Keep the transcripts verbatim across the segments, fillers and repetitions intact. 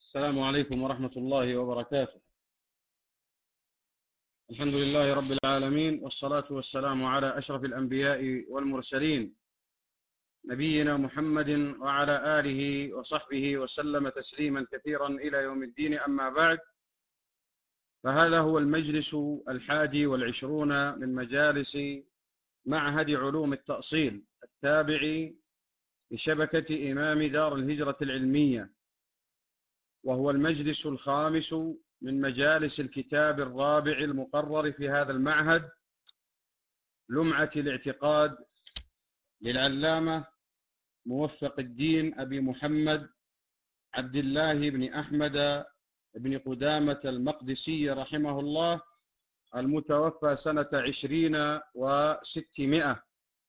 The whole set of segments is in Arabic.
السلام عليكم ورحمة الله وبركاته. الحمد لله رب العالمين، والصلاة والسلام على أشرف الأنبياء والمرسلين نبينا محمد وعلى آله وصحبه وسلم تسليما كثيرا إلى يوم الدين. أما بعد، فهذا هو المجلس الحادي والعشرون من مجالس معهد علوم التأصيل التابع لشبكة إمام دار الهجرة العلمية، وهو المجلس الخامس من مجالس الكتاب الرابع المقرر في هذا المعهد، لمعة الاعتقاد للعلامة موفق الدين أبي محمد عبد الله بن أحمد بن قدامة المقدسي رحمه الله، المتوفى سنة عشرين وستمائة.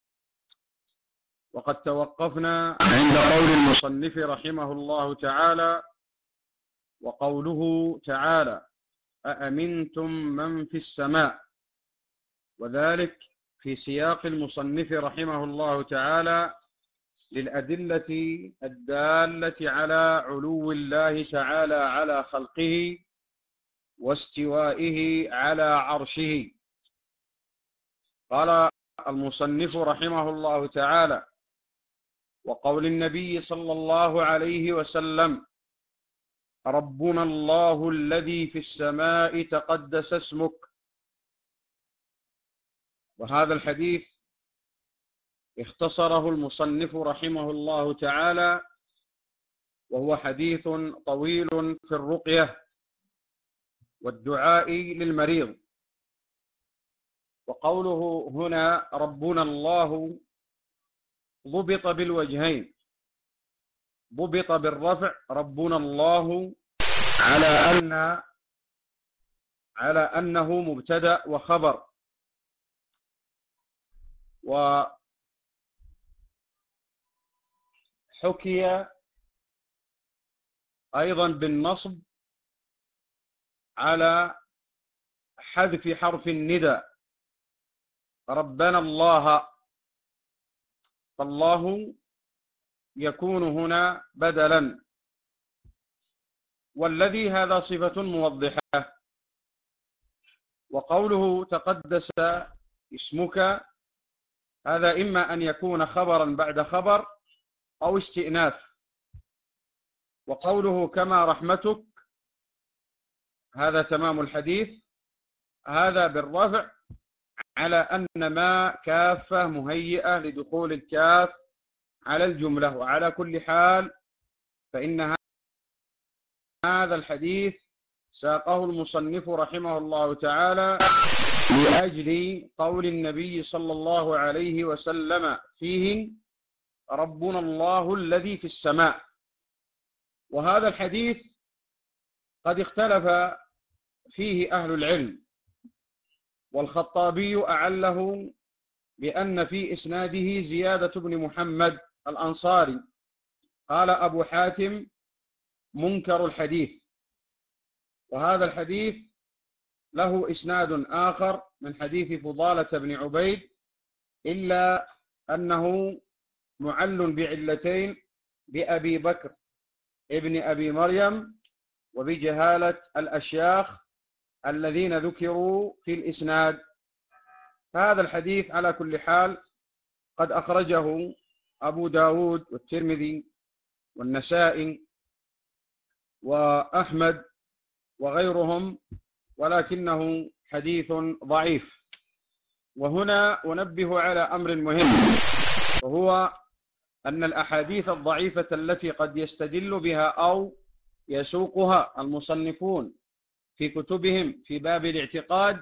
وقد توقفنا عند قول المصنف رحمه الله تعالى: وقوله تعالى: أأمنتم من في السماء، وذلك في سياق المصنف رحمه الله تعالى للأدلة الدالة على علو الله تعالى على خلقه واستوائه على عرشه. قال المصنف رحمه الله تعالى: وقول النبي صلى الله عليه وسلم: ربنا الله الذي في السماء تقدس اسمك. وهذا الحديث اختصره المصنف رحمه الله تعالى، وهو حديث طويل في الرقية والدعاء للمريض. وقوله هنا ربنا الله ضبط بالوجهين: ضبط بالرفع ربنا الله على أن على أنه مبتدأ وخبر، وحكي أيضا بالنصب على حذف حرف النداء ربنا الله، فالله يكون هنا بدلا، والذي هذا صفة موضحة. وقوله تقدس اسمك، هذا إما أن يكون خبرا بعد خبر أو استئناف. وقوله كما رحمتك، هذا تمام الحديث، هذا بالرفع على أن ما كافة مهيئة لدخول الكاف على الجملة. وعلى كل حال فإن هذا الحديث ساقه المصنف رحمه الله تعالى لأجل قول النبي صلى الله عليه وسلم فيه: ربنا الله الذي في السماء. وهذا الحديث قد اختلف فيه أهل العلم، والخطابي أعله بأن في إسناده زيادة بن محمد الأنصاري. قال أبو حاتم: منكر الحديث. وهذا الحديث له إسناد آخر من حديث فضالة بن عبيد، إلا أنه معل بعلتين: بأبي بكر ابن أبي مريم، وبجهالة الأشياخ الذين ذكروا في الإسناد. هذا الحديث على كل حال قد أخرجه أبو داود والترمذي والنسائي وأحمد وغيرهم، ولكنه حديث ضعيف. وهنا أنبه على أمر مهم، وهو أن الأحاديث الضعيفة التي قد يستدل بها أو يسوقها المصنفون في كتبهم في باب الاعتقاد،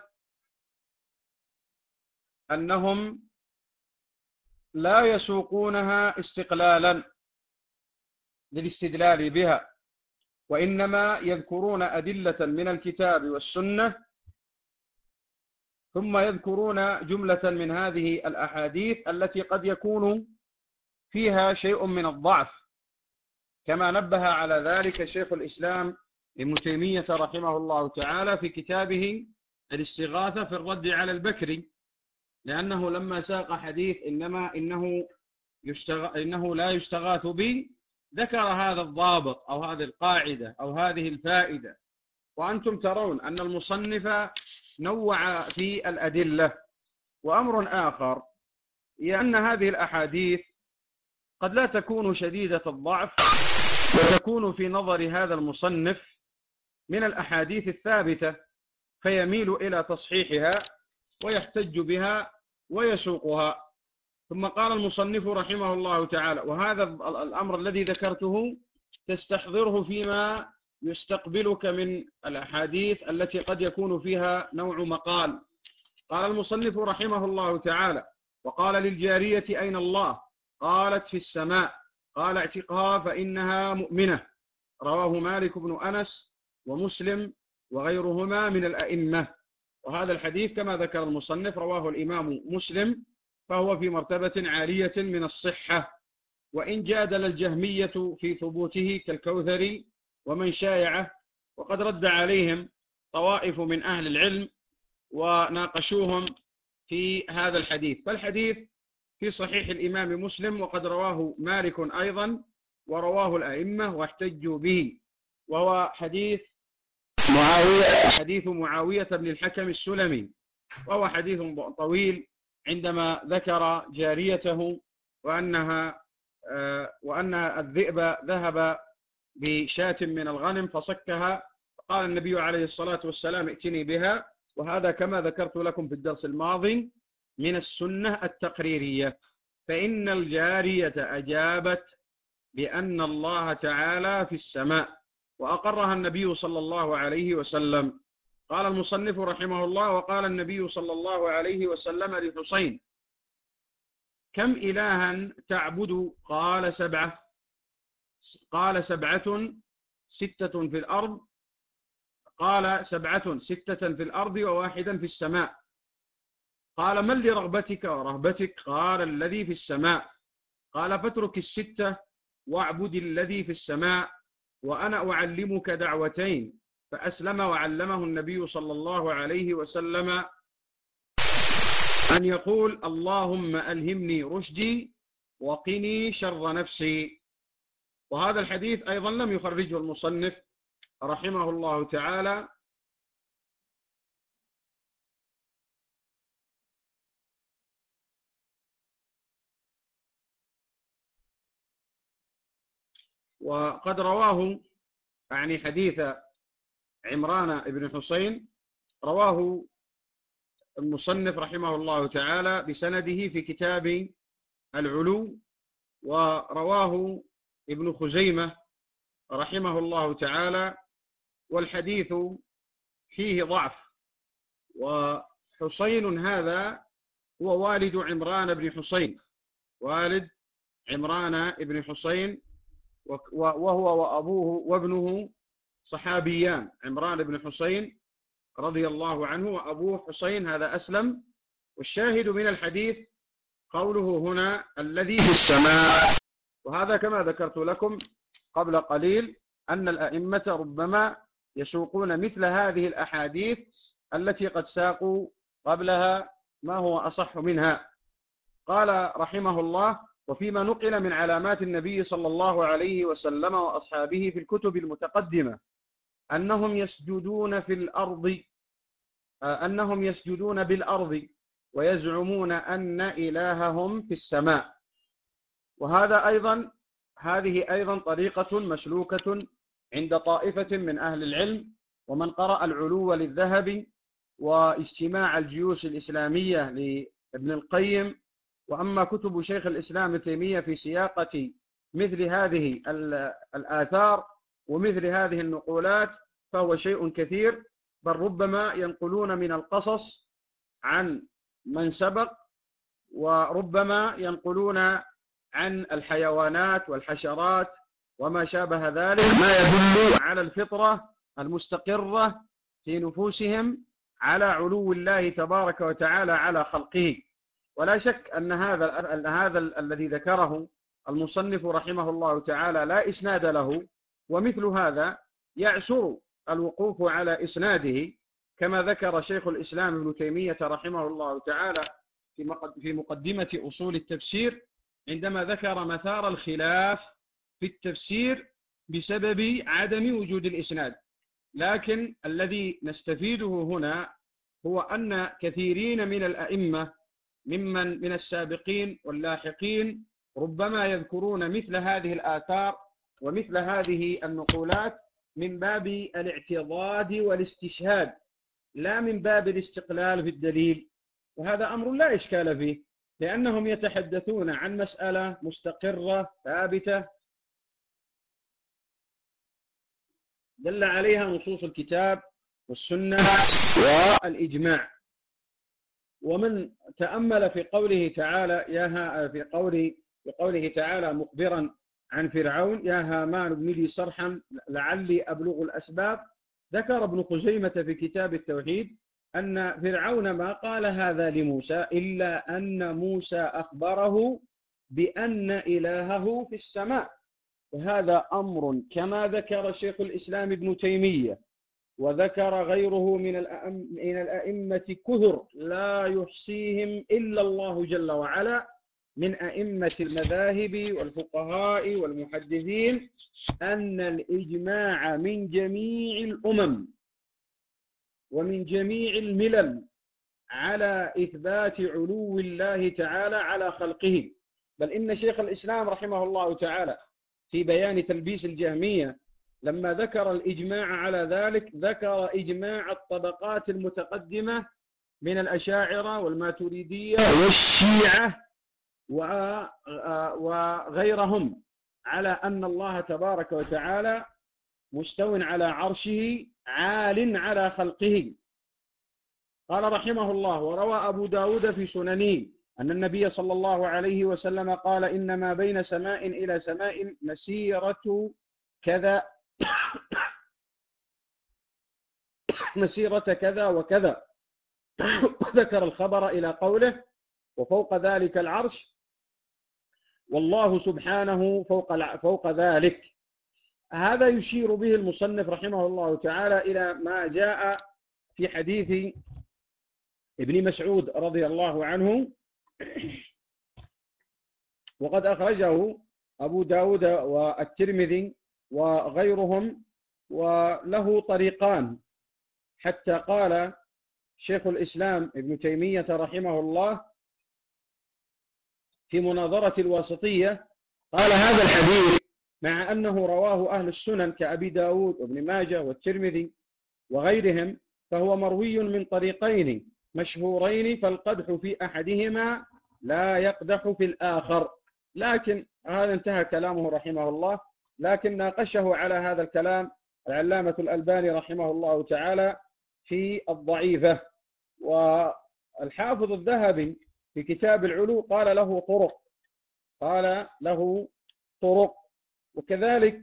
أنهم لا يسوقونها استقلالا للاستدلال بها، وإنما يذكرون أدلة من الكتاب والسنة، ثم يذكرون جملة من هذه الأحاديث التي قد يكون فيها شيء من الضعف، كما نبه على ذلك شيخ الإسلام ابن تيمية رحمه الله تعالى في كتابه الاستغاثة في الرد على البكري، لأنه لما ساق حديث إنما إنه, يشتغ... إنه لا يستغاث به، ذكر هذا الضابط أو هذه القاعدة أو هذه الفائدة، وأنتم ترون أن المصنف نوع في الأدلة. وأمر آخر هي أن هذه الأحاديث قد لا تكون شديدة الضعف، وتكون في نظر هذا المصنف من الأحاديث الثابتة، فيميل إلى تصحيحها ويحتج بها ويسوقها. ثم قال المصنف رحمه الله تعالى: وهذا الأمر الذي ذكرته تستحضره فيما يستقبلك من الأحاديث التي قد يكون فيها نوع مقال. قال المصنف رحمه الله تعالى: وقال للجارية أين الله؟ قالت في السماء. قال اعتقها فإنها مؤمنة. رواه مالك بن أنس ومسلم وغيرهما من الأئمة. وهذا الحديث كما ذكر المصنف رواه الإمام مسلم، فهو في مرتبة عالية من الصحة، وإن جادل الجهمية في ثبوته كالكوثري ومن شايعه، وقد رد عليهم طوائف من أهل العلم وناقشوهم في هذا الحديث. فالحديث في صحيح الإمام مسلم، وقد رواه مالك أيضا ورواه الأئمة واحتجوا به، وهو حديث معاوية حديث معاوية بن الحكم السلمي، وهو حديث طويل عندما ذكر جاريته وأنها وأن الذئب ذهب بشاة من الغنم فصكها، فقال النبي عليه الصلاة والسلام: ائتني بها. وهذا كما ذكرت لكم في الدرس الماضي من السنة التقريرية، فإن الجارية أجابت بأن الله تعالى في السماء، وأقرها النبي صلى الله عليه وسلم. قال المصنف رحمه الله: وقال النبي صلى الله عليه وسلم لحسين: كم إلها تعبد؟ قال: سبعة. قال: سبعة ستة في الأرض. قال: سبعة ستة في الأرض وواحدا في السماء. قال: من لرغبتك ورهبتك؟ قال: الذي في السماء. قال: فاترك الستة واعبد الذي في السماء، وأنا أعلمك دعوتين. فأسلم وعلمه النبي صلى الله عليه وسلم أن يقول: اللهم ألهمني رشدي وقني شر نفسي. وهذا الحديث أيضا لم يخرجه المصنف رحمه الله تعالى، وقد رواه يعني حديث عمران بن حسين رواه المصنف رحمه الله تعالى بسنده في كتاب العلو، ورواه ابن خزيمة رحمه الله تعالى، والحديث فيه ضعف. وحسين هذا هو والد عمران بن حسين، والد عمران بن حسين، وهو وأبوه وابنه صحابيان، عمران بن حسين رضي الله عنه وأبوه حسين هذا أسلم. والشاهد من الحديث قوله هنا: الذي في السماء. وهذا كما ذكرت لكم قبل قليل أن الأئمة ربما يسوقون مثل هذه الأحاديث التي قد ساقوا قبلها ما هو أصح منها. قال رحمه الله: وفيما نقل من علامات النبي صلى الله عليه وسلم وأصحابه في الكتب المتقدمة أنهم يسجدون في الأرض أنهم يسجدون بالأرض ويزعمون أن إلههم في السماء. وهذا أيضا هذه أيضا طريقة مسلوكة عند طائفة من أهل العلم، ومن قرأ العلو للذهبي واجتماع الجيوش الإسلامية لابن القيم، وأما كتب شيخ الإسلام ابن تيمية في سياقة مثل هذه الآثار ومثل هذه النقولات فهو شيء كثير، بل ربما ينقلون من القصص عن من سبق، وربما ينقلون عن الحيوانات والحشرات وما شابه ذلك، ما يدل على الفطرة المستقرة في نفوسهم على علو الله تبارك وتعالى على خلقه. ولا شك أن هذا أن هذا الذي ذكره المصنف رحمه الله تعالى لا إسناد له، ومثل هذا يعسر الوقوف على إسناده، كما ذكر شيخ الإسلام ابن تيمية رحمه الله تعالى في مقدمة أصول التفسير عندما ذكر مثار الخلاف في التفسير بسبب عدم وجود الإسناد. لكن الذي نستفيده هنا هو أن كثيرين من الأئمة ممن من السابقين واللاحقين ربما يذكرون مثل هذه الآثار ومثل هذه النقولات من باب الاعتضاد والاستشهاد، لا من باب الاستقلال في الدليل، وهذا أمر لا إشكال فيه، لأنهم يتحدثون عن مسألة مستقرة ثابتة دل عليها نصوص الكتاب والسنة والإجماع. ومن تأمل في قوله تعالى يا في قوله في قوله تعالى مخبرا عن فرعون يا هامان ابن لي صرحا لعلي أبلغ الأسباب، ذكر ابن خزيمة في كتاب التوحيد أن فرعون ما قال هذا لموسى إلا أن موسى أخبره بأن إلهه في السماء. وهذا أمر كما ذكر شيخ الإسلام ابن تيمية وذكر غيره من من الأئمة كثر لا يحصيهم إلا الله جل وعلا من أئمة المذاهب والفقهاء والمحدثين أن الإجماع من جميع الأمم ومن جميع الملل على إثبات علو الله تعالى على خلقه. بل إن شيخ الإسلام رحمه الله تعالى في بيان تلبيس الجهمية لما ذكر الإجماع على ذلك ذكر إجماع الطبقات المتقدمة من الأشاعرة والماتريدية والشيعة وغيرهم على أن الله تبارك وتعالى مستو على عرشه عال على خلقه. قال رحمه الله: وروى أبو داود في سننه أن النبي صلى الله عليه وسلم قال: إنما بين سماء إلى سماء مسيرة كذا مسيرة كذا وكذا، وذكر الخبر إلى قوله: وفوق ذلك العرش والله سبحانه فوق فوق ذلك. هذا يشير به المصنف رحمه الله تعالى إلى ما جاء في حديث ابن مسعود رضي الله عنه، وقد أخرجه أبو داود والترمذي وغيرهم، وله طريقان، حتى قال شيخ الإسلام ابن تيمية رحمه الله في مناظرة الواسطية قال: هذا الحديث مع أنه رواه أهل السنن كأبي داود وابن ماجه والترمذي وغيرهم فهو مروي من طريقين مشهورين، فالقدح في أحدهما لا يقدح في الآخر. لكن هذا انتهى كلامه رحمه الله، لكن ناقشه على هذا الكلام العلامة الألباني رحمه الله تعالى في الضعيفة. والحافظ الذهبي في كتاب العلو قال له طرق قال له طرق وكذلك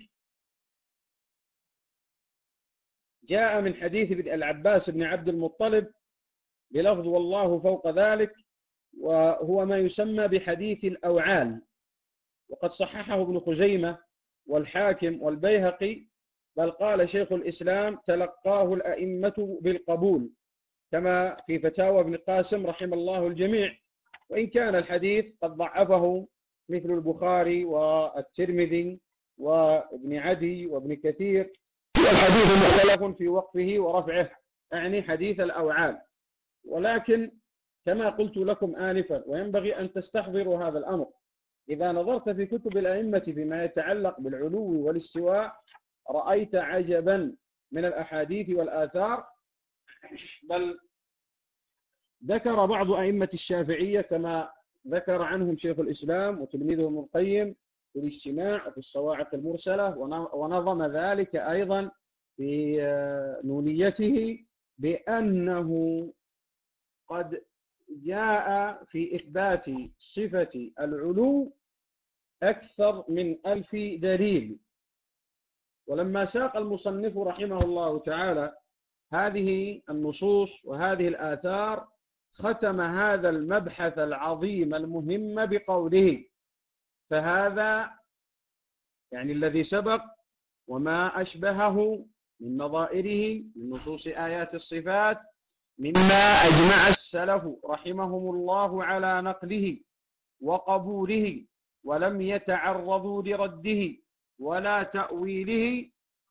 جاء من حديث العباس بن عبد المطلب بلفظ والله فوق ذلك، وهو ما يسمى بحديث الأوعال، وقد صححه ابن خزيمة والحاكم والبيهقي، بل قال شيخ الإسلام تلقاه الأئمة بالقبول كما في فتاوى ابن قاسم رحم الله الجميع، وإن كان الحديث قد ضعفه مثل البخاري والترمذي وابن عدي وابن كثير، والحديث مختلف في وقفه ورفعه، يعني حديث الأوعال. ولكن كما قلت لكم آنفا وينبغي أن تستحضروا هذا الأمر، إذا نظرت في كتب الأئمة فيما يتعلق بالعلو والاستواء رأيت عجبا من الأحاديث والآثار، بل ذكر بعض أئمة الشافعية كما ذكر عنهم شيخ الإسلام وتلميذه ابن القيم في الاجتماع وفي الصواعق المرسلة، ونظم ذلك أيضا في نونيته بأنه قد جاء في إثبات صفة العلو أكثر من ألف دليل. ولما ساق المصنف رحمه الله تعالى هذه النصوص وهذه الآثار ختم هذا المبحث العظيم المهم بقوله: فهذا يعني الذي سبق وما أشبهه من نظائره من نصوص آيات الصفات مما أجمع السلف رحمهم الله على نقله وقبوله ولم يتعرضوا لرده، ولا تأويله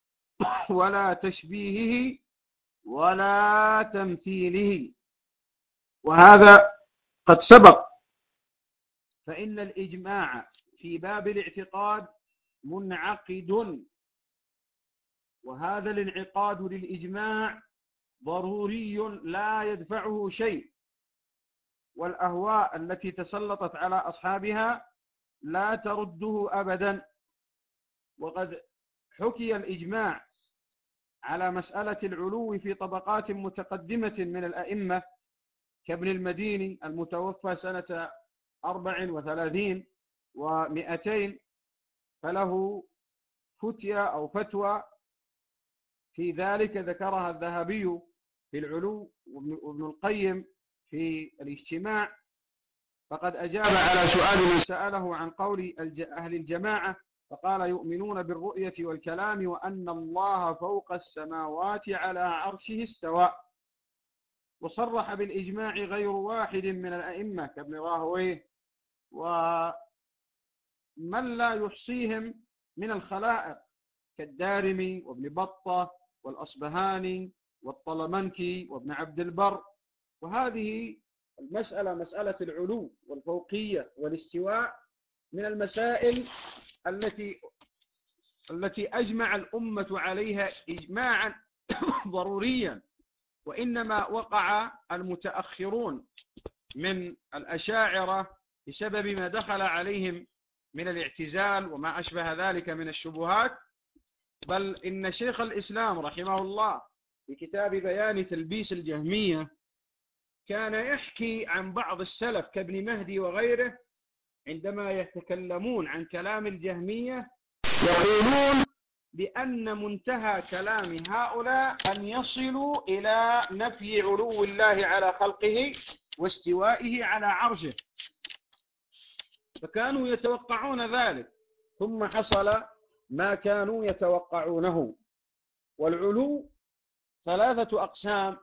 ولا تشبيهه ولا تمثيله. وهذا قد سبق. فإن الإجماع في باب الاعتقاد منعقد، وهذا الانعقاد للإجماع ضروري لا يدفعه شيء، والأهواء التي تسلطت على أصحابها لا ترده أبدا. وقد حكي الإجماع على مسألة العلو في طبقات متقدمة من الأئمة كابن المديني المتوفى سنة أربع وثلاثين ومئتين، فله فتية أو فتوى في ذلك ذكرها الذهبي في العلو وابن القيم في الاجتماع. فقد أجاب على سؤال من سأله عن قول أهل الجماعة فقال: يؤمنون بالرؤية والكلام وأن الله فوق السماوات على عرشه استوى. وصرح بالإجماع غير واحد من الأئمة كابن راهويه ومن لا يحصيهم من الخلائق كالدارمي وابن بطة والأصبهاني والطلمنكي وابن عبد البر. وهذه المسألة، مسألة العلو والفوقية والاستواء، من المسائل التي التي أجمع الأمة عليها إجماعا ضروريا، وإنما وقع المتأخرون من الأشاعرة بسبب ما دخل عليهم من الاعتزال وما أشبه ذلك من الشبهات. بل إن شيخ الإسلام رحمه الله في كتاب بيان تلبيس الجهمية كان يحكي عن بعض السلف كابن مهدي وغيره عندما يتكلمون عن كلام الجهمية يقولون بأن منتهى كلام هؤلاء أن يصلوا إلى نفي علو الله على خلقه واستوائه على عرشه، فكانوا يتوقعون ذلك، ثم حصل ما كانوا يتوقعونه. والعلو ثلاثة أقسام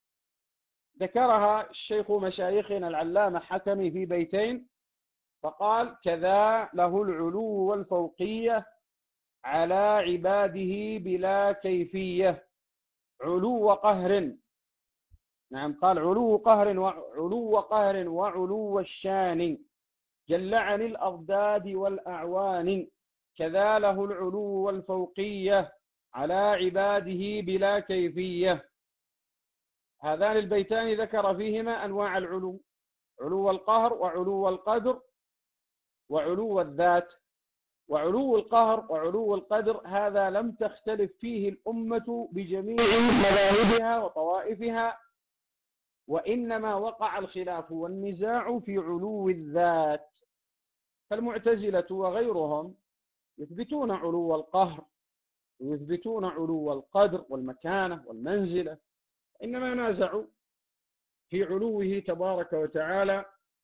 ذكرها الشيخ مشايخنا العلامة حكمي في بيتين، فقال: كذا له العلو والفوقية على عباده بلا كيفية. علو قهر، نعم قال علو قهر وعلو قهر وعلو الشان جل عن الأضداد والأعوان. كذا له العلو والفوقية على عباده بلا كيفية. هذان البيتان ذكر فيهما أنواع العلو: علو القهر وعلو القدر وعلو الذات. وعلو القهر وعلو القدر هذا لم تختلف فيه الأمة بجميع مذاهبها وطوائفها، وإنما وقع الخلاف والنزاع في علو الذات. فالمعتزلة وغيرهم يثبتون علو القهر ويثبتون علو القدر والمكانة والمنزلة، إنما نازعوا في علوه تبارك وتعالى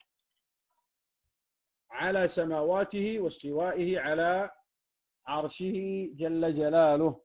على سماواته واستوائه على عرشه جل جلاله.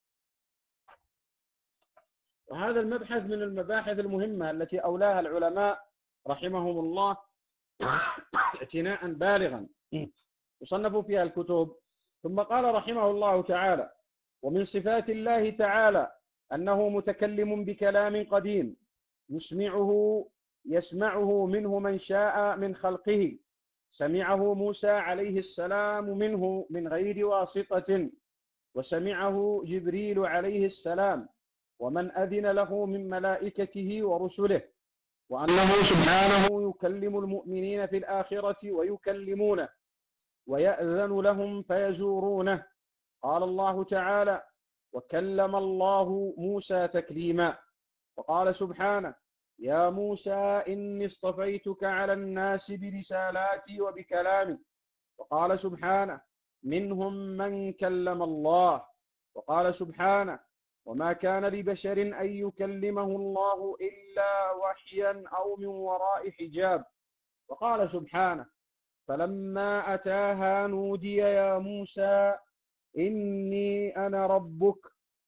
وهذا المبحث من المباحث المهمة التي أولاها العلماء رحمهم الله اعتناء بالغا وصنفوا فيها الكتب. ثم قال رحمه الله تعالى: ومن صفات الله تعالى أنه متكلم بكلام قديم يسمعه يسمعه منه من شاء من خلقه. سمعه موسى عليه السلام منه من غير واسطة، وسمعه جبريل عليه السلام ومن أذن له من ملائكته ورسله، وأنه سبحانه يكلم المؤمنين في الآخرة ويكلمونه ويأذن لهم فيزورونه. قال الله تعالى: وكلم الله موسى تكليما. وقال سبحانه: يا موسى إني اصطفيتك على الناس برسالاتي وبكلامي. وقال سبحانه: منهم من كلم الله. وقال سبحانه: وما كان لبشر أن يكلمه الله إلا وحيا أو من وراء حجاب. وقال سبحانه: فلما أتاها نودي يا موسى إني أنا ربك.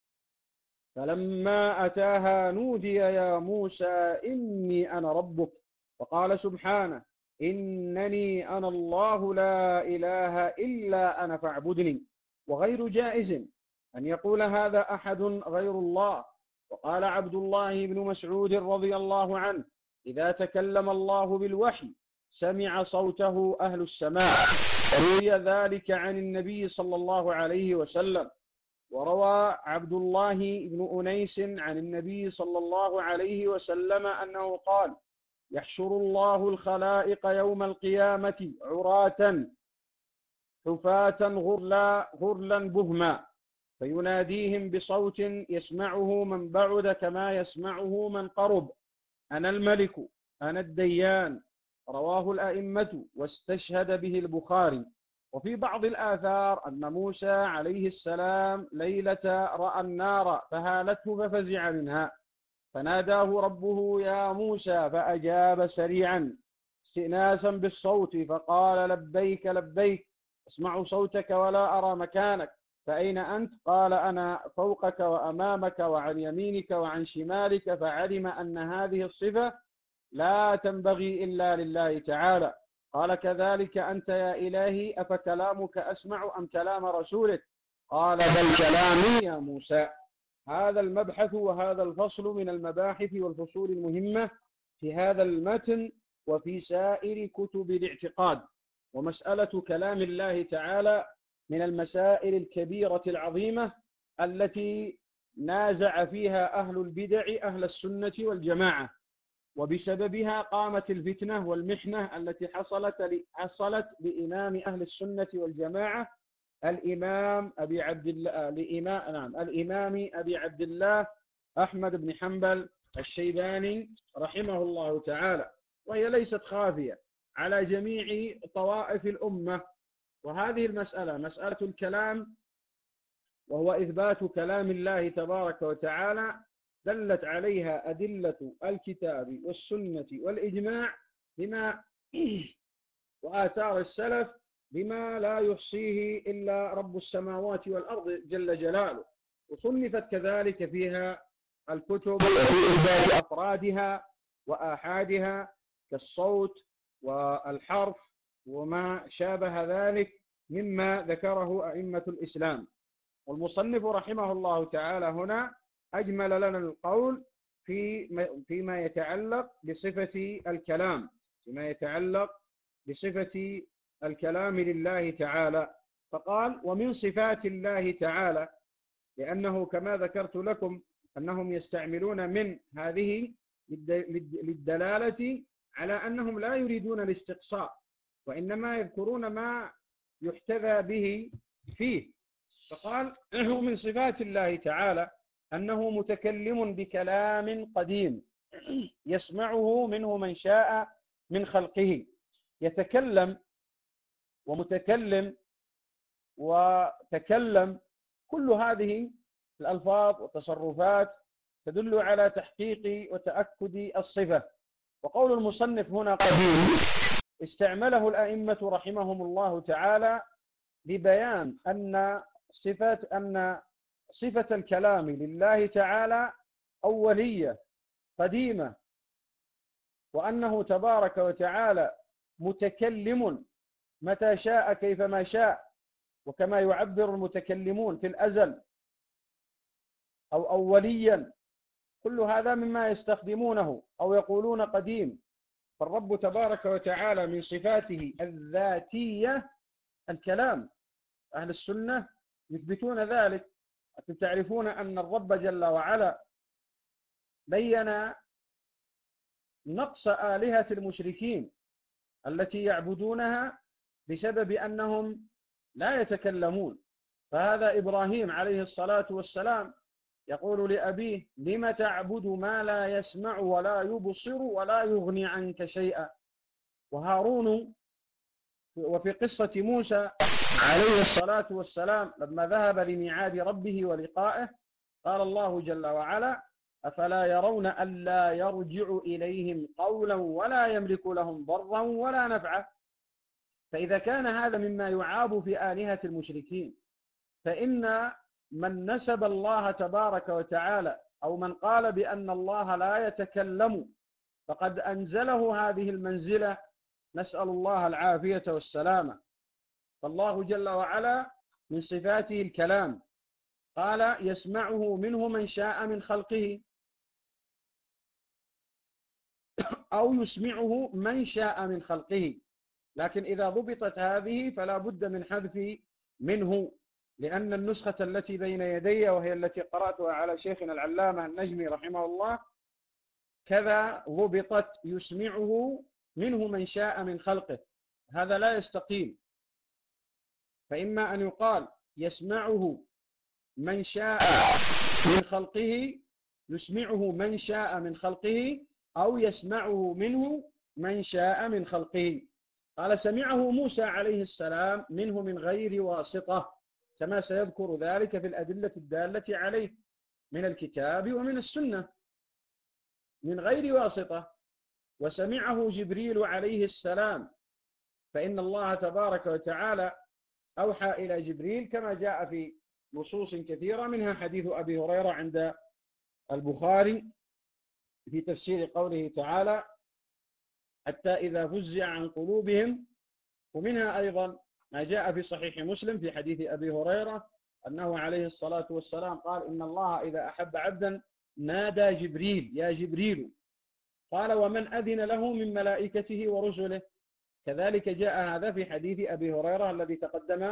فلما أتاها نودي يا موسى إني أنا ربك. وقال سبحانه: إنني أنا الله لا إله إلا أنا فاعبدني. وغير جائز أن يقول هذا أحد غير الله. وقال عبد الله بن مسعود رضي الله عنه: إذا تكلم الله بالوحي سمع صوته أهل السماء. روي ذلك عن النبي صلى الله عليه وسلم. وروى عبد الله بن أنيس عن النبي صلى الله عليه وسلم أنه قال: يحشر الله الخلائق يوم القيامة عراة حفاة غرلا غرلا بهما، فيناديهم بصوت يسمعه من بعد كما يسمعه من قرب: أنا الملك أنا الديان. رواه الأئمة واستشهد به البخاري. وفي بعض الآثار أن موسى عليه السلام ليلة رأى النار فهالته ففزع منها، فناداه ربه: يا موسى، فأجاب سريعا استئناسا بالصوت فقال: لبيك لبيك، أسمع صوتك ولا أرى مكانك، فأين أنت؟ قال: أنا فوقك وأمامك وعن يمينك وعن شمالك. فعلم أن هذه الصفة لا تنبغي إلا لله تعالى. قال: كذلك أنت يا إلهي، أفكلامك أسمع أم كلام رسولك؟ قال: بل كلامي يا موسى. هذا المبحث وهذا الفصل من المباحث والفصول المهمة في هذا المتن وفي سائر كتب الاعتقاد. ومسألة كلام الله تعالى من المسائل الكبيرة العظيمة التي نازع فيها أهل البدع أهل السنة والجماعة، وبسببها قامت الفتنة والمحنة التي حصلت حصلت لإمام أهل السنة والجماعة الإمام أبي عبد الله الإمام نعم الإمام أبي عبد الله أحمد بن حنبل الشيباني رحمه الله تعالى، وهي ليست خافية على جميع طوائف الأمة. وهذه المسألة مسألة الكلام، وهو إثبات كلام الله تبارك وتعالى، دلت عليها أدلة الكتاب والسنة والإجماع بما وآثار السلف بما لا يحصيه إلا رب السماوات والأرض جل جلاله. وصنفت كذلك فيها الكتب في إثبات أفرادها وآحادها كالصوت والحرف وما شابه ذلك مما ذكره أئمة الإسلام. والمصنف رحمه الله تعالى هنا أجمل لنا القول في فيما يتعلق بصفة الكلام فيما يتعلق بصفة الكلام لله تعالى. فقال: ومن صفات الله تعالى، لأنه كما ذكرت لكم أنهم يستعملون من هذه للدلالة على أنهم لا يريدون الاستقصاء، وإنما يذكرون ما يحتذى به فيه. فقال: ومن صفات الله تعالى أنه متكلم بكلام قديم يسمعه منه من شاء من خلقه. يتكلم ومتكلم وتكلم، كل هذه الألفاظ والتصرفات تدل على تحقيق وتأكد الصفة. وقول المصنف هنا قديم استعمله الأئمة رحمهم الله تعالى لبيان أن صفة أن صفة الكلام لله تعالى أولية قديمة، وأنه تبارك وتعالى متكلم متى شاء كيفما شاء، وكما يعبر المتكلمون في الأزل أو أوليا. كل هذا مما يستخدمونه أو يقولون قديم. فالرب تبارك وتعالى من صفاته الذاتية الكلام. أهل السنة يثبتون ذلك. أنتم تعرفون أن الرب جل وعلا بين نقص آلهة المشركين التي يعبدونها بسبب أنهم لا يتكلمون. فهذا إبراهيم عليه الصلاة والسلام يقول لأبيه: لم تعبد ما لا يسمع ولا يبصر ولا يغني عنك شيئا. وهارون وفي قصة موسى عليه الصلاة والسلام لما ذهب لميعاد ربه ولقائه قال الله جل وعلا: أفلا يرون ألا يرجع إليهم قولا ولا يملك لهم ضرا ولا نفعا. فإذا كان هذا مما يعاب في آلهة المشركين، فإن من نسب الله تبارك وتعالى أو من قال بأن الله لا يتكلم فقد أنزله هذه المنزلة، نسأل الله العافية والسلامة. فالله جل وعلا من صفاته الكلام، قال يسمعه منه من شاء من خلقه، أو يسمعه من شاء من خلقه. لكن إذا ضبطت هذه فلا بد من حذف منه، لأن النسخة التي بين يدي وهي التي قرأتها على شيخنا العلامة النجمي رحمه الله كذا ضبطت يسمعه منه من شاء من خلقه، هذا لا يستقيم. فإما أن يقال يسمعه من شاء من خلقه، يسمعه من شاء من خلقه، أو يسمعه منه من شاء من خلقه. قال سمعه موسى عليه السلام منه من غير واسطة، كما سيذكر ذلك في الأدلة الدالة عليه من الكتاب ومن السنة، من غير واسطة. وسمعه جبريل عليه السلام، فإن الله تبارك وتعالى أوحى إلى جبريل كما جاء في نصوص كثيرة، منها حديث أبي هريرة عند البخاري في تفسير قوله تعالى حتى إذا فزع عن قلوبهم، ومنها أيضا ما جاء في صحيح مسلم في حديث أبي هريرة أنه عليه الصلاة والسلام قال إن الله إذا أحب عبدا نادى جبريل يا جبريل، قال ومن أذن له من ملائكته ورسله. كذلك جاء هذا في حديث أبي هريرة الذي تقدم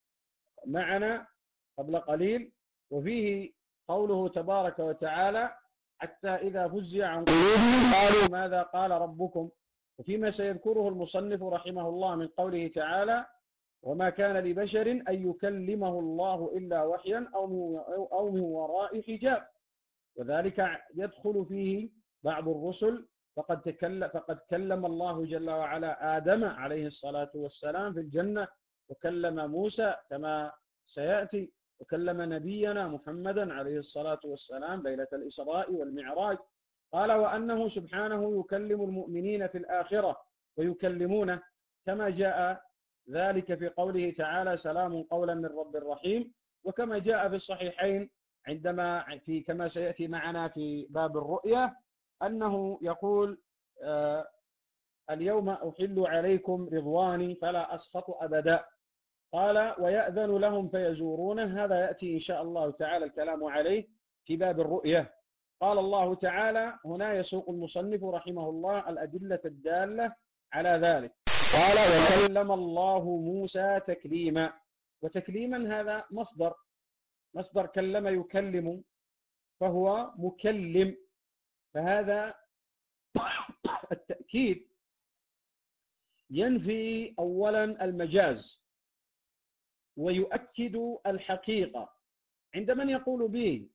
معنا قبل قليل، وفيه قوله تبارك وتعالى حتى إذا فزع عن قلوبهم قالوا ماذا قال ربكم. وفيما سيذكره المصنف رحمه الله من قوله تعالى وما كان لبشر أن يكلمه الله إلا وحيا أو من وراء حجاب، وذلك يدخل فيه بعض الرسل، فقد تكلم, فقد كلم الله جل وعلا آدم عليه الصلاة والسلام في الجنة، وكلم موسى كما سيأتي، وكلم نبينا محمدا عليه الصلاة والسلام ليلة الإسراء والمعراج. قال وأنه سبحانه يكلم المؤمنين في الآخرة ويكلمونه، كما جاء ذلك في قوله تعالى سلام قولا من رب رحيم، وكما جاء في الصحيحين عندما في كما سيأتي معنا في باب الرؤيا أنه يقول آه اليوم أحل عليكم رضواني فلا أسخط أبدا. قال ويأذن لهم فيزورونه، هذا يأتي إن شاء الله تعالى الكلام عليه في باب الرؤية. قال الله تعالى هنا يسوق المصنف رحمه الله الأدلة الدالة على ذلك. قال وكلم الله موسى تكليما، وتكليما هذا مصدر مصدر كلم يكلم، فهو مكلم، فهذا التأكيد ينفي أولا المجاز ويؤكد الحقيقة عند من يقول به،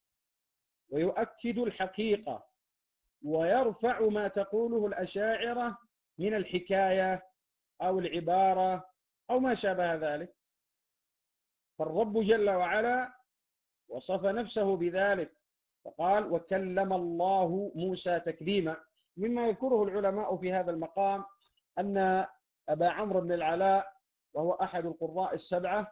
ويؤكد الحقيقة ويرفع ما تقوله الأشاعرة من الحكاية أو العبارة أو ما شابه ذلك. فالرب جل وعلا وصف نفسه بذلك فقال وكلم الله موسى تكليما. مما يذكره العلماء في هذا المقام أن أبا عمرو بن العلاء وهو أحد القراء السبعة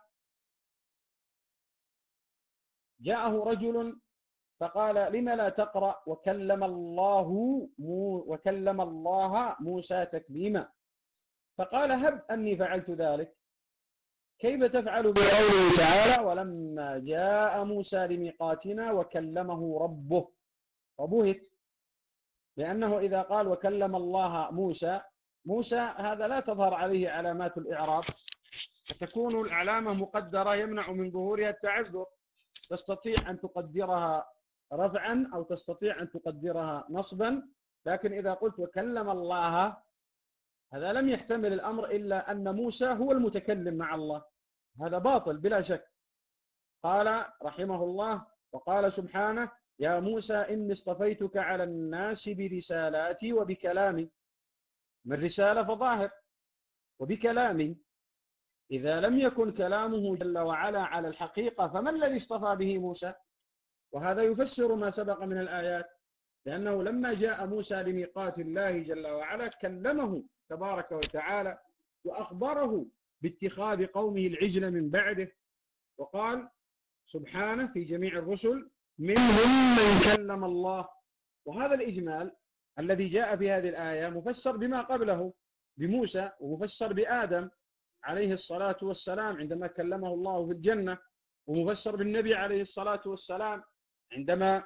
جاءه رجل فقال لم لا تقرأ وكلم الله مو وكلم الله موسى تكليما؟ فقال هب أني فعلت ذلك، كيف تفعل بقوله تعالى ولما جاء موسى لميقاتنا وكلمه ربه؟ وبهت، لأنه إذا قال وكلم الله موسى موسى هذا لا تظهر عليه علامات الإعراب، فتكون العلامة مقدرة يمنع من ظهورها التعذر، تستطيع أن تقدرها رفعا أو تستطيع أن تقدرها نصبا. لكن إذا قلت وكلم الله هذا لم يحتمل الأمر إلا أن موسى هو المتكلم مع الله، هذا باطل بلا شك. قال رحمه الله وقال سبحانه يا موسى إني اصطفيتك على الناس برسالاتي وبكلامي، من رسالة فظاهر وبكلامي، إذا لم يكن كلامه جل وعلا على الحقيقة فما الذي اصطفى به موسى؟ وهذا يفسر ما سبق من الآيات، لأنه لما جاء موسى لميقات الله جل وعلا كلمه تبارك وتعالى وأخبره باتخاذ قومه العجل من بعده، وقال سبحانه في جميع الرسل منهم من كلم الله. وهذا الإجمال الذي جاء في هذه الآية مفسر بما قبله بموسى ومفسر بآدم عليه الصلاة والسلام عندما كلمه الله في الجنة، ومفسر بالنبي عليه الصلاة والسلام عندما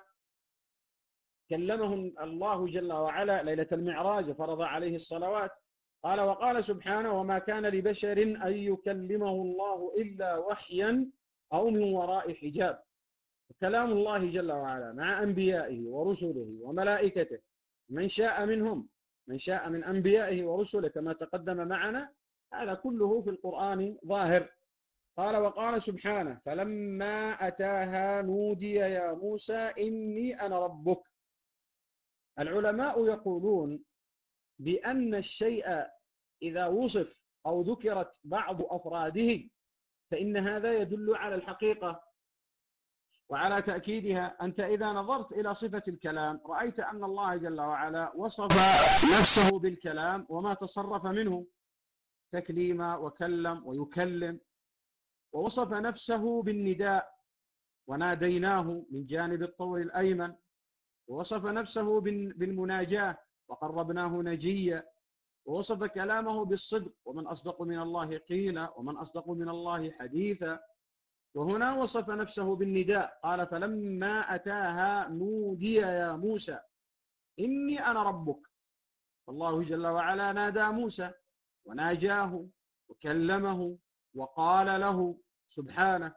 كلمه الله جل وعلا ليلة المعراج فرض عليه الصلوات. قال وقال سبحانه وما كان لبشر أن يكلمه الله إلا وحيا أو من وراء حجاب. كلام الله جل وعلا مع أنبيائه ورسله وملائكته من شاء منهم، من شاء من أنبيائه ورسله كما تقدم معنا، هذا كله في القرآن ظاهر. قال وقال سبحانه فلما أتاها نودي يا موسى إني أنا ربك. العلماء يقولون بأن الشيء إذا وصف أو ذكرت بعض أفراده فإن هذا يدل على الحقيقة وعلى تأكيدها. أنت إذا نظرت إلى صفة الكلام رأيت أن الله جل وعلا وصف نفسه بالكلام وما تصرف منه تكليما وكلم ويكلم، ووصف نفسه بالنداء وناديناه من جانب الطور الأيمن، ووصف نفسه بالمناجاة وقربناه نجيا، ووصف كلامه بالصدق ومن أصدق من الله قيلا ومن أصدق من الله حديثا. وهنا وصف نفسه بالنداء قال فلما أتاها نودي يا موسى إني أنا ربك. الله جل وعلا نادى موسى وناجاه وكلمه وقال له سبحانه،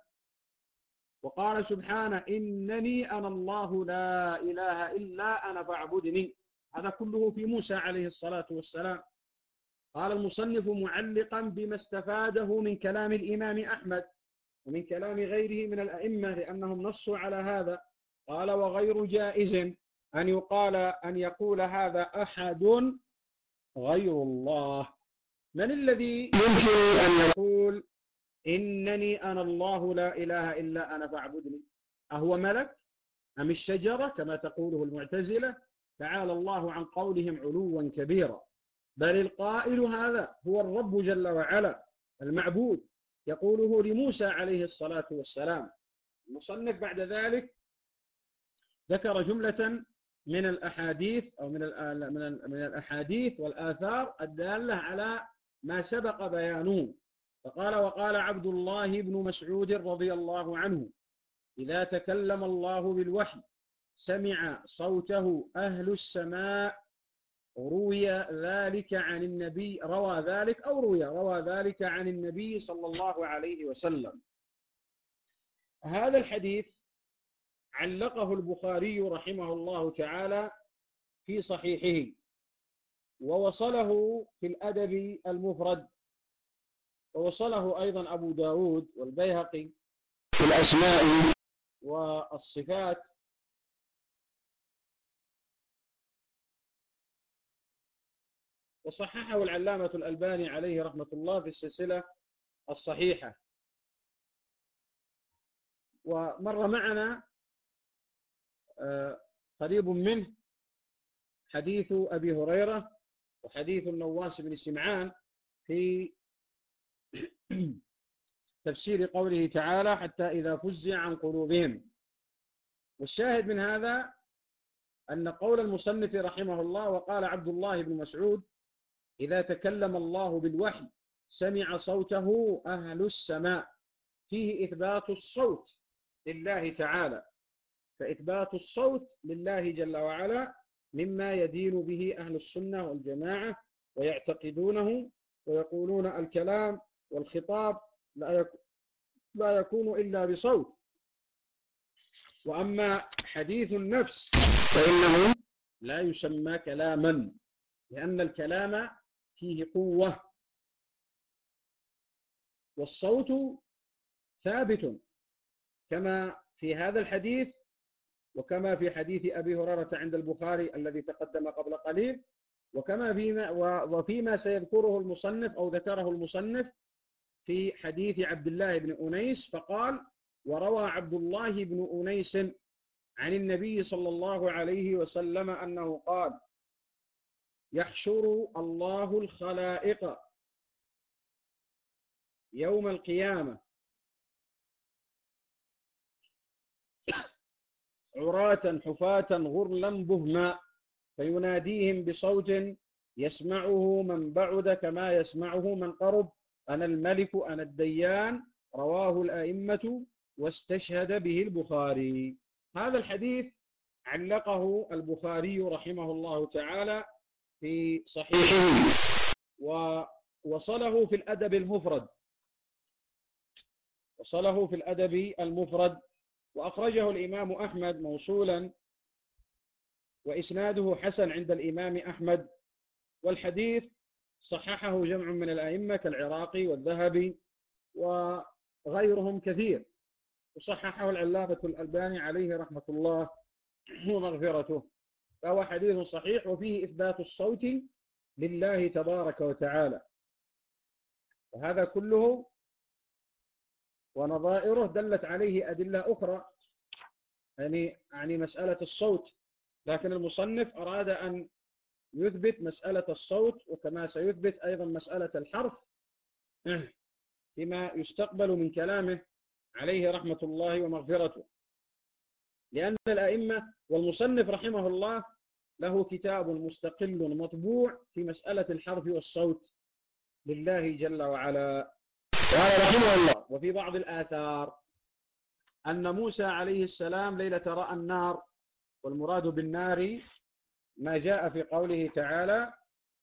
وقال سبحانه إنني أنا الله لا إله إلا أنا فاعبدني. هذا كله في موسى عليه الصلاة والسلام. قال المصنف معلقا بما استفاده من كلام الإمام أحمد ومن كلام غيره من الأئمة لأنهم نصوا على هذا، قال وغير جائز أن يقال أن يقول هذا أحد غير الله. من الذي يمكن أن يقول إنني أنا الله لا إله إلا أنا فاعبدني؟ أهو ملك أم الشجرة كما تقوله المعتزلة؟ تعالى الله عن قولهم علوا كبيرا. بل القائل هذا هو الرب جل وعلا المعبود، يقوله لموسى عليه الصلاة والسلام. المصنف بعد ذلك ذكر جملة من الأحاديث أو من من الأحاديث والآثار الدالة على ما سبق بيانه. فقال وقال عبد الله بن مسعود رضي الله عنه إذا تكلم الله بالوحي سمع صوته أهل السماء روي ذلك عن النبي روى ذلك أو روي روى ذلك عن النبي صلى الله عليه وسلم. هذا الحديث علقه البخاري رحمه الله تعالى في صحيحه، ووصله في الأدب المفرد، ووصله أيضا أبو داود والبيهقي في الأسماء والصفات، وصححه العلامة الألباني عليه رحمة الله في السلسلة الصحيحة. ومر معنا قريب منه حديث أبي هريرة وحديث النواس بن سمعان في تفسير قوله تعالى حتى إذا فزع عن قلوبهم. والشاهد من هذا أن قول المصنف رحمه الله وقال عبد الله بن مسعود إذا تكلم الله بالوحي سمع صوته أهل السماء، فيه إثبات الصوت لله تعالى، فإثبات الصوت لله جل وعلا مما يدين به أهل السنة والجماعة ويعتقدونه ويقولون الكلام والخطاب لا يكون إلا بصوت. وأما حديث النفس فإنه لا يسمى كلاما، لأن الكلام فيه قوة، والصوت ثابت كما في هذا الحديث وكما في حديث أبي هريرة عند البخاري الذي تقدم قبل قليل، وكما فيما وفيما سيذكره المصنف أو ذكره المصنف في حديث عبد الله بن أنيس. فقال وروى عبد الله بن أنيس عن النبي صلى الله عليه وسلم أنه قال يحشر الله الخلائق يوم القيامة عراة حفاة غرلا بهما فيناديهم بصوت يسمعه من بعد كما يسمعه من قرب أنا الملك أنا الديان، رواه الأئمة واستشهد به البخاري. هذا الحديث علقه البخاري رحمه الله تعالى في صحيحه، ووصله في الأدب المفرد وصله في الأدب المفرد وأخرجه الإمام أحمد موصولا وإسناده حسن عند الإمام أحمد. والحديث صححه جمع من الأئمة كالعراقي والذهبي وغيرهم كثير، وصححه العلامة الألباني عليه رحمة الله ومغفرته. فهو حديث صحيح وفيه إثبات الصوت لله تبارك وتعالى. وهذا كله ونظائره دلت عليه أدلة أخرى، يعني يعني مسألة الصوت، لكن المصنف أراد أن يثبت مسألة الصوت، وكما سيثبت أيضا مسألة الحرف فيما يستقبل من كلامه عليه رحمة الله ومغفرته. لأن الأئمة والمصنف رحمه الله له كتاب مستقل مطبوع في مسألة الحرف والصوت لله جل وعلا. قال رحمه الله: وفي بعض الآثار أن موسى عليه السلام ليلة رأى النار، والمراد بالنار ما جاء في قوله تعالى: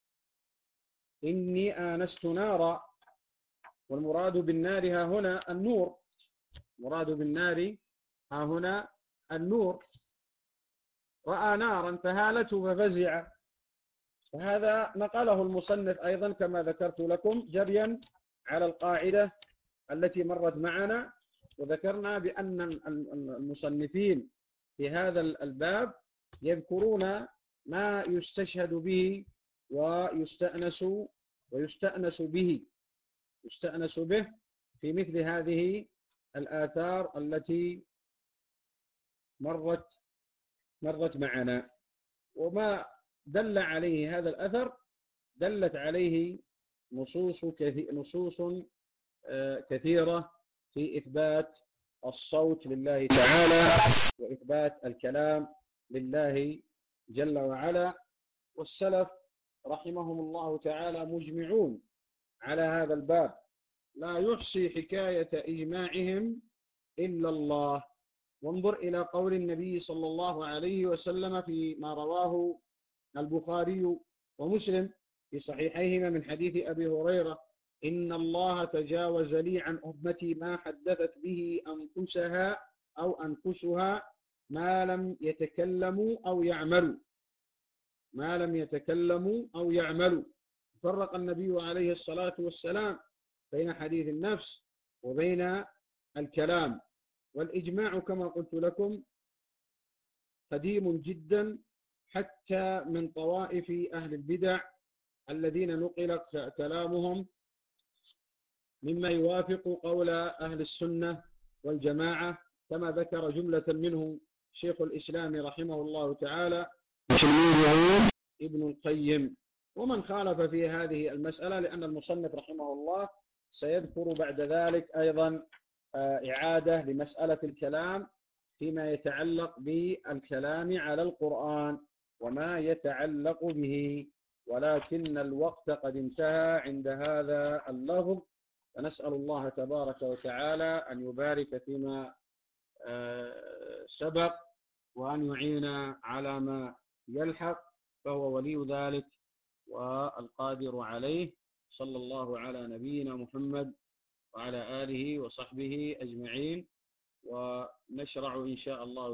إني آنست نارا. والمراد بالنار ها هنا النور، مراد بالنار ها هنا النور. رأى نارا فهالته ففزع. وهذا نقله المصنف أيضا كما ذكرت لكم جريا على القاعدة التي مرت معنا، وذكرنا بأن المصنفين في هذا الباب يذكرون ما يستشهد به ويستأنس ويستأنس به يستأنس به في مثل هذه الآثار التي مرت مرت معنا. وما دل عليه هذا الأثر دلت عليه نصوص نصوص كثيرة في إثبات الصوت لله تعالى وإثبات الكلام لله جل وعلا. والسلف رحمهم الله تعالى مجمعون على هذا الباب، لا يحصي حكاية إجماعهم إلا الله. وانظر إلى قول النبي صلى الله عليه وسلم فيما رواه البخاري ومسلم في صحيحيهما من حديث أبي هريرة: إن الله تجاوز لي عن أمتي ما حدثت به أنفسها أو أنفسها ما لم يتكلموا أو يعملوا ما لم يتكلموا أو يعملوا. فرق النبي عليه الصلاة والسلام بين حديث النفس وبين الكلام. والإجماع كما قلت لكم قديم جدا، حتى من طوائف أهل البدع الذين نقل كلامهم مما يوافق قول أهل السنة والجماعة، كما ذكر جملة منهم شيخ الإسلام رحمه الله تعالى ابن القيم، ومن خالف في هذه المسألة، لأن المصنف رحمه الله سيذكر بعد ذلك أيضا إعادة لمسألة الكلام فيما يتعلق بالكلام على القرآن وما يتعلق به. ولكن الوقت قد انتهى عند هذا اللفظ، فنسأل الله تبارك وتعالى أن يبارك فيما سبق وأن يعين على ما يلحق، فهو ولي ذلك والقادر عليه. صلى الله على نبينا محمد وعلى آله وصحبه أجمعين. ونشرع إن شاء الله